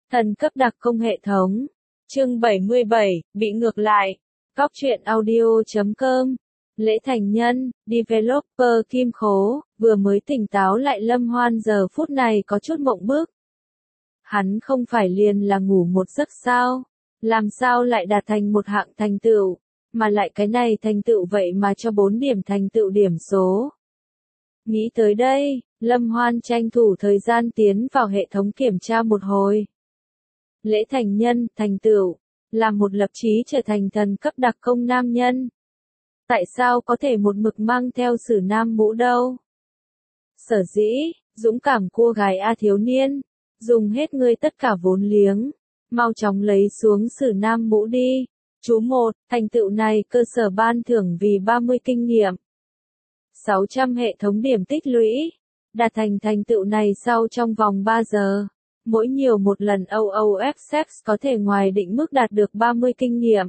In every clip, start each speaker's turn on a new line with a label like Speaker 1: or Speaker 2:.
Speaker 1: Thần cấp đặc công hệ thống. Chương 77, bị ngược lại. Góc truyện audio.com. Lễ thành nhân, developer Kim Khố, vừa mới tỉnh táo lại Lâm Hoan giờ phút này có chút mộng bức. Hắn không phải liền là ngủ một giấc sao? Làm sao lại đạt thành một hạng thành tựu, mà lại cái này thành tựu vậy mà cho 4 điểm thành tựu điểm số. Nghĩ tới đây, Lâm Hoan tranh thủ thời gian tiến vào hệ thống kiểm tra một hồi. Lễ thành nhân, thành tựu, là một lập chí trở thành thần cấp đặc công nam nhân. Tại sao có thể một mực mang theo sử nam mũ đâu? Sở dĩ, dũng cảm cua gái A thiếu niên, dùng hết ngươi tất cả vốn liếng, mau chóng lấy xuống sử nam mũ đi. Chú 1, thành tựu này cơ sở ban thưởng vì 30 kinh nghiệm. 600 hệ thống điểm tích lũy. Đạt thành thành tựu này sau trong vòng 3 giờ. Mỗi nhiều một lần OOFX có thể ngoài định mức đạt được 30 kinh nghiệm.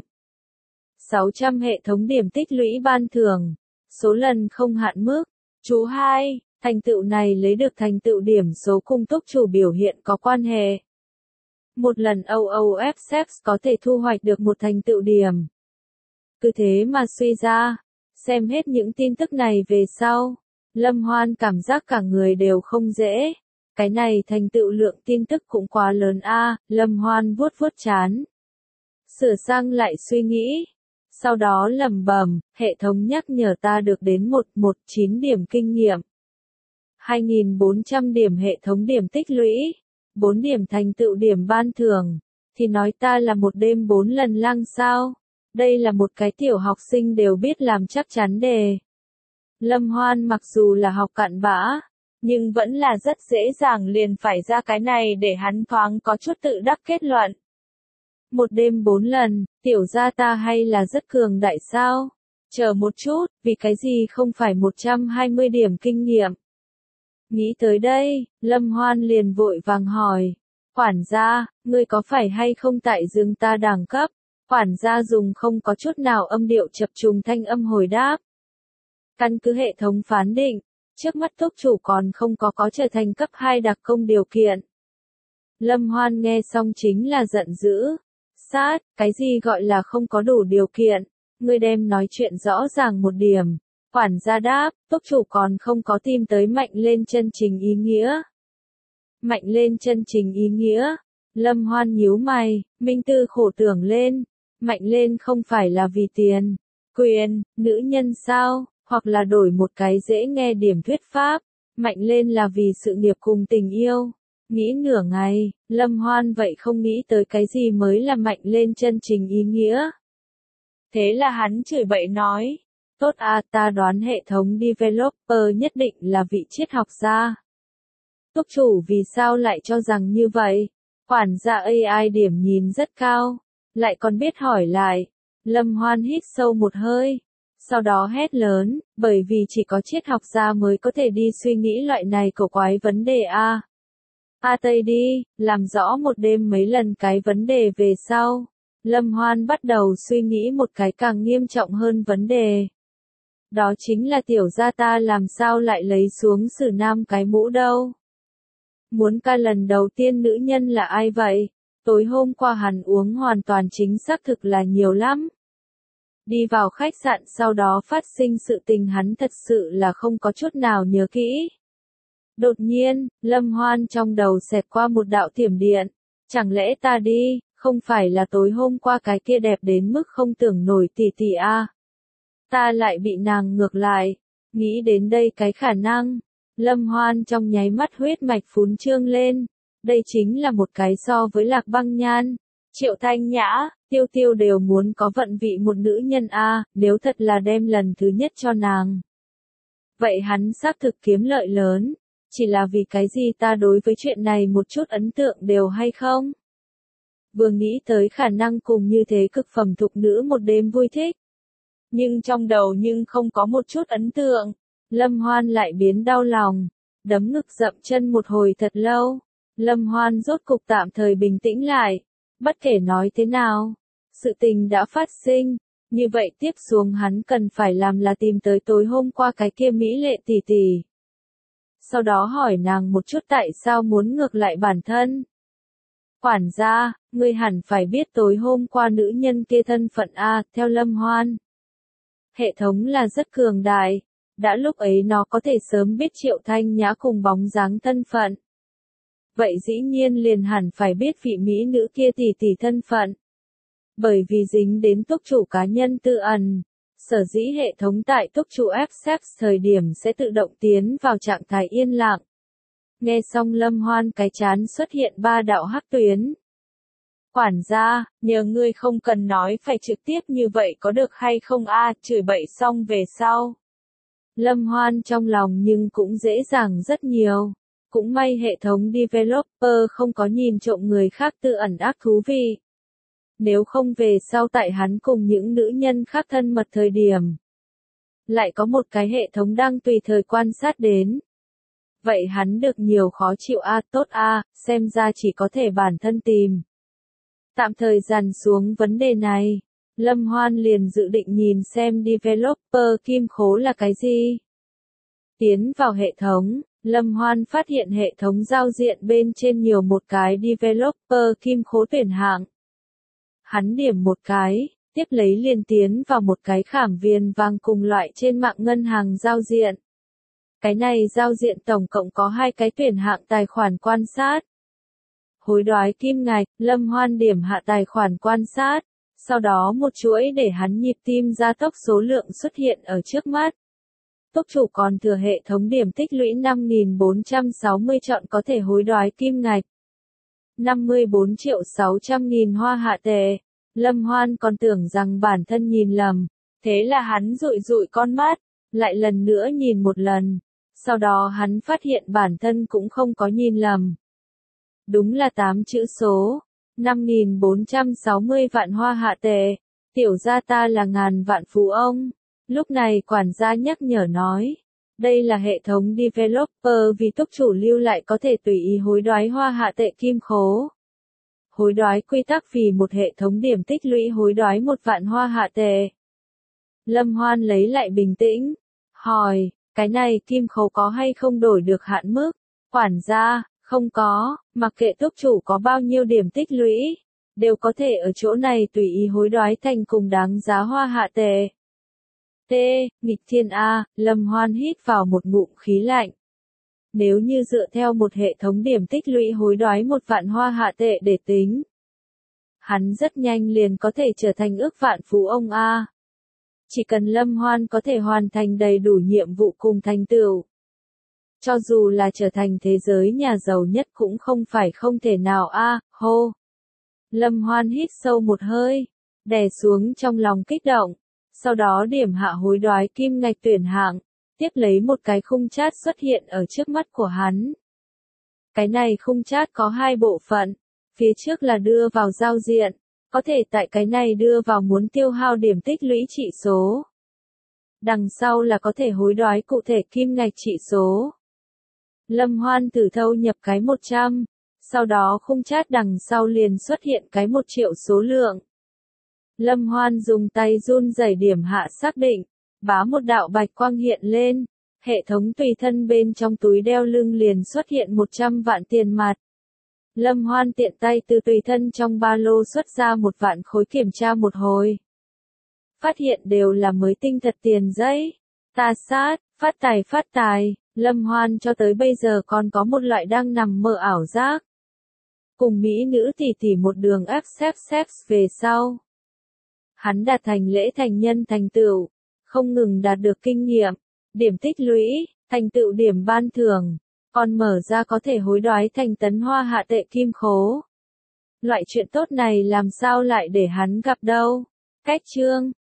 Speaker 1: 600 hệ thống điểm tích lũy ban thưởng. Số lần không hạn mức. Chú 2, thành tựu này lấy được thành tựu điểm số cung túc chủ biểu hiện có quan hệ. Một lần OOFX có thể thu hoạch được một thành tựu điểm. Cứ thế mà suy ra, xem hết những tin tức này về sau, Lâm Hoan cảm giác cả người đều không dễ. Cái này thành tựu lượng tin tức cũng quá lớn a. Lâm Hoan vuốt vuốt trán. Sửa sang lại suy nghĩ. Sau đó lẩm bẩm, hệ thống nhắc nhở ta được đến 119 điểm kinh nghiệm. 2.400 điểm hệ thống điểm tích lũy. 4 điểm thành tựu điểm ban thưởng. Thì nói ta là một đêm 4 lần lăng sao? Đây là một cái tiểu học sinh đều biết làm chắc chắn đề. Lâm Hoan mặc dù là học cặn bã, nhưng vẫn là rất dễ dàng liền phải ra cái này để hắn thoáng có chút tự đắc kết luận. Một đêm 4 lần, tiểu gia ta hay là rất cường đại sao? Chờ một chút, vì cái gì không phải 120 điểm kinh nghiệm? Nghĩ tới đây, Lâm Hoan liền vội vàng hỏi. Quản gia, ngươi có phải hay không tại dương ta đẳng cấp? Quản gia dùng không có chút nào âm điệu chập trùng thanh âm hồi đáp. Căn cứ hệ thống phán định, trước mắt túc chủ còn không có trở thành cấp 2 đặc công điều kiện. Lâm Hoan nghe xong chính là giận dữ. Sát, cái gì gọi là không có đủ điều kiện? Ngươi đem nói chuyện rõ ràng một điểm. Quản gia đáp, túc chủ còn không có tìm tới mạnh lên chân chính ý nghĩa. Mạnh lên chân chính ý nghĩa. Lâm Hoan nhíu mày, minh tư khổ tưởng lên. Mạnh lên không phải là vì tiền, quyền, nữ nhân sao, hoặc là đổi một cái dễ nghe điểm thuyết pháp. Mạnh lên là vì sự nghiệp cùng tình yêu. Nghĩ nửa ngày, Lâm Hoan vậy không nghĩ tới cái gì mới là mạnh lên chân chính ý nghĩa. Thế là hắn chửi bậy nói. Tốt à, ta đoán hệ thống developer nhất định là vị triết học gia. Túc chủ vì sao lại cho rằng như vậy? Quản gia AI điểm nhìn rất cao, lại còn biết hỏi lại. Lâm Hoan hít sâu một hơi, sau đó hét lớn, bởi vì chỉ có triết học gia mới có thể đi suy nghĩ loại này cổ quái vấn đề a. Tây đi, làm rõ một đêm mấy lần cái vấn đề về sau. Lâm Hoan bắt đầu suy nghĩ một cái càng nghiêm trọng hơn vấn đề. Đó chính là tiểu gia ta làm sao lại lấy xuống sử nam cái mũ đâu. Muốn ca lần đầu tiên nữ nhân là ai vậy? Tối hôm qua hắn uống hoàn toàn chính xác thực là nhiều lắm. Đi vào khách sạn sau đó phát sinh sự tình hắn thật sự là không có chút nào nhớ kỹ. Đột nhiên, Lâm Hoan trong đầu xẹt qua một đạo thiểm điện. Chẳng lẽ ta đi, không phải là tối hôm qua cái kia đẹp đến mức không tưởng nổi tỷ tỷ a? Ta lại bị nàng ngược lại. Nghĩ đến đây cái khả năng. Lâm Hoan trong nháy mắt huyết mạch phún trương lên. Đây chính là một cái so với Lạc Băng Nhan, Triệu Thanh Nhã, Tiêu Tiêu đều muốn có vận vị một nữ nhân a, nếu thật là đem lần thứ nhất cho nàng. Vậy hắn xác thực kiếm lợi lớn, chỉ là vì cái gì ta đối với chuyện này một chút ấn tượng đều hay không? Vừa nghĩ tới khả năng cùng như thế cực phẩm thục nữ một đêm vui thích. Nhưng trong đầu nhưng không có một chút ấn tượng, Lâm Hoan lại biến đau lòng, đấm ngực dậm chân một hồi thật lâu. Lâm Hoan rốt cục tạm thời bình tĩnh lại. Bất kể nói thế nào, sự tình đã phát sinh, như vậy tiếp xuống hắn cần phải làm là tìm tới tối hôm qua cái kia mỹ lệ tỷ tỷ. Sau đó hỏi nàng một chút tại sao muốn ngược lại bản thân. Quản gia, ngươi hẳn phải biết tối hôm qua nữ nhân kia thân phận A, theo Lâm Hoan. Hệ thống là rất cường đại, đã lúc ấy nó có thể sớm biết Triệu Thanh Nhã cùng bóng dáng thân phận. Vậy dĩ nhiên liền hẳn phải biết vị mỹ nữ kia tỷ tỷ thân phận. Bởi vì dính đến túc chủ cá nhân tư ẩn, sở dĩ hệ thống tại túc chủ accept thời điểm sẽ tự động tiến vào trạng thái yên lặng. Nghe xong Lâm Hoan cái chán xuất hiện 3 đạo hắc tuyến. Quản gia, nhờ ngươi không cần nói phải trực tiếp như vậy có được hay không a, chửi bậy xong về sau. Lâm Hoan trong lòng nhưng cũng dễ dàng rất nhiều. Cũng may hệ thống developer không có nhìn trộm người khác tư ẩn ác thú vị. Nếu không về sau tại hắn cùng những nữ nhân khác thân mật thời điểm. Lại có một cái hệ thống đang tùy thời quan sát đến. Vậy hắn được nhiều khó chịu a, tốt a, xem ra chỉ có thể bản thân tìm. Tạm thời dàn xuống vấn đề này, Lâm Hoan liền dự định nhìn xem developer kim khố là cái gì. Tiến vào hệ thống, Lâm Hoan phát hiện hệ thống giao diện bên trên nhiều một cái developer kim khố tuyển hạng. Hắn điểm một cái, tiếp lấy liền tiến vào một cái khảm viền vàng cùng loại trên mạng ngân hàng giao diện. Cái này giao diện tổng cộng có 2 cái tuyển hạng tài khoản quan sát. Hối đoái kim ngạch, Lâm Hoan điểm hạ tài khoản quan sát, sau đó một chuỗi để hắn nhịp tim gia tốc số lượng xuất hiện ở trước mắt. Túc chủ còn thừa hệ thống điểm tích lũy 5.460 chọn có thể hối đoái kim ngạch. 54.600.000 hoa hạ tệ. Lâm Hoan còn tưởng rằng bản thân nhìn lầm, thế là hắn dụi dụi con mắt, lại lần nữa nhìn một lần. Sau đó hắn phát hiện bản thân cũng không có nhìn lầm. Đúng là 8 chữ số, 5.460 vạn hoa hạ tệ, tiểu gia ta là ngàn vạn phú ông. Lúc này quản gia nhắc nhở nói, đây là hệ thống developer vì túc chủ lưu lại có thể tùy ý hối đoái hoa hạ tệ kim khố. Hối đoái quy tắc vì một hệ thống điểm tích lũy hối đoái 1 vạn hoa hạ tệ. Lâm Hoan lấy lại bình tĩnh, hỏi, cái này kim khố có hay không đổi được hạn mức? Quản gia, không có, mặc kệ túc chủ có bao nhiêu điểm tích lũy, đều có thể ở chỗ này tùy ý hối đoái thành cùng đáng giá hoa hạ tệ. T, nghịch thiên A, Lâm Hoan hít vào một ngụm khí lạnh. Nếu như dựa theo một hệ thống điểm tích lũy hối đoái 1 vạn hoa hạ tệ để tính, hắn rất nhanh liền có thể trở thành ước vạn phú ông A. Chỉ cần Lâm Hoan có thể hoàn thành đầy đủ nhiệm vụ cùng thành tựu. Cho dù là trở thành thế giới nhà giàu nhất cũng không phải không thể nào a, hô. Lâm Hoan hít sâu một hơi, đè xuống trong lòng kích động, sau đó điểm hạ hối đoái kim ngạch tuyển hạng, tiếp lấy một cái khung chat xuất hiện ở trước mắt của hắn. Cái này khung chat có 2 bộ phận, phía trước là đưa vào giao diện, có thể tại cái này đưa vào muốn tiêu hao điểm tích lũy trị số. Đằng sau là có thể hối đoái cụ thể kim ngạch trị số. Lâm Hoan thử thâu nhập cái 100, sau đó khung chat đằng sau liền xuất hiện cái 1 triệu số lượng. Lâm Hoan dùng tay run rẩy điểm hạ xác định, bá một đạo bạch quang hiện lên, hệ thống tùy thân bên trong túi đeo lưng liền xuất hiện 100 vạn tiền mặt. Lâm Hoan tiện tay từ tùy thân trong ba lô xuất ra 1 vạn khối kiểm tra một hồi. Phát hiện đều là mới tinh thật tiền giấy. Ta sát, phát tài, Lâm Hoan cho tới bây giờ còn có một loại đang nằm mơ ảo giác. Cùng mỹ nữ tỷ tỷ một đường accept sex về sau. Hắn đạt thành lễ thành nhân thành tựu, không ngừng đạt được kinh nghiệm, điểm tích lũy, thành tựu điểm ban thưởng, còn mở ra có thể hối đoái thành tấn hoa hạ tệ kim khố. Loại chuyện tốt này làm sao lại để hắn gặp đâu. Cách chương